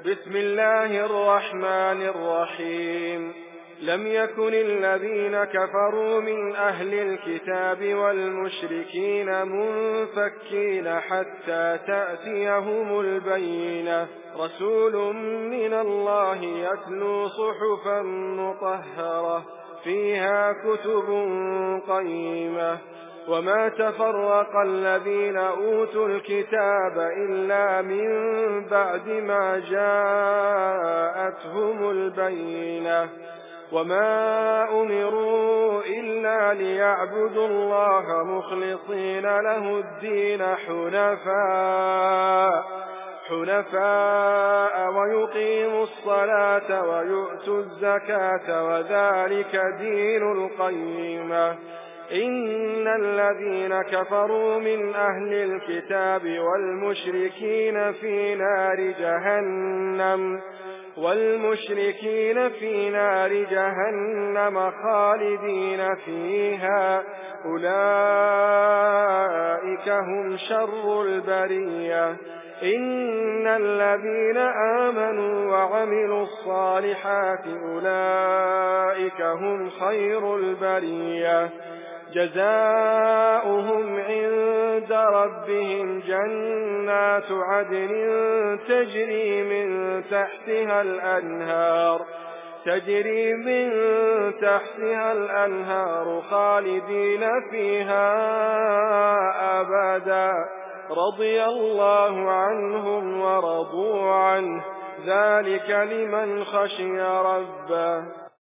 بسم الله الرحمن الرحيم. لم يكن الذين كفروا من أهل الكتاب والمشركين منفكين حتى تأتيهم البينة، رسول من الله يتلو صحفا مطهرة فيها كتب قيمة. وما تفرق الذين أوتوا الكتاب إلا من بعد ما جاءتهم البينة، وما أمروا إلا ليعبدوا الله مخلصين له الدين حنفاء ويقيموا الصلاة ويؤتوا الزكاة وذلك دين القيمة. إن الذين كفروا من أهل الكتاب والمشركين في نار جهنم خالدين فيها، أولئك هم شر البرية. إن الذين آمنوا وعملوا الصالحات أولئك هم خير البرية، جزاؤهم عند ربهم جنات عدن تجري من تحتها الأنهار خالدين فيها أبدا، رضي الله عنهم ورضوا عنه، ذلك لمن خشي ربه.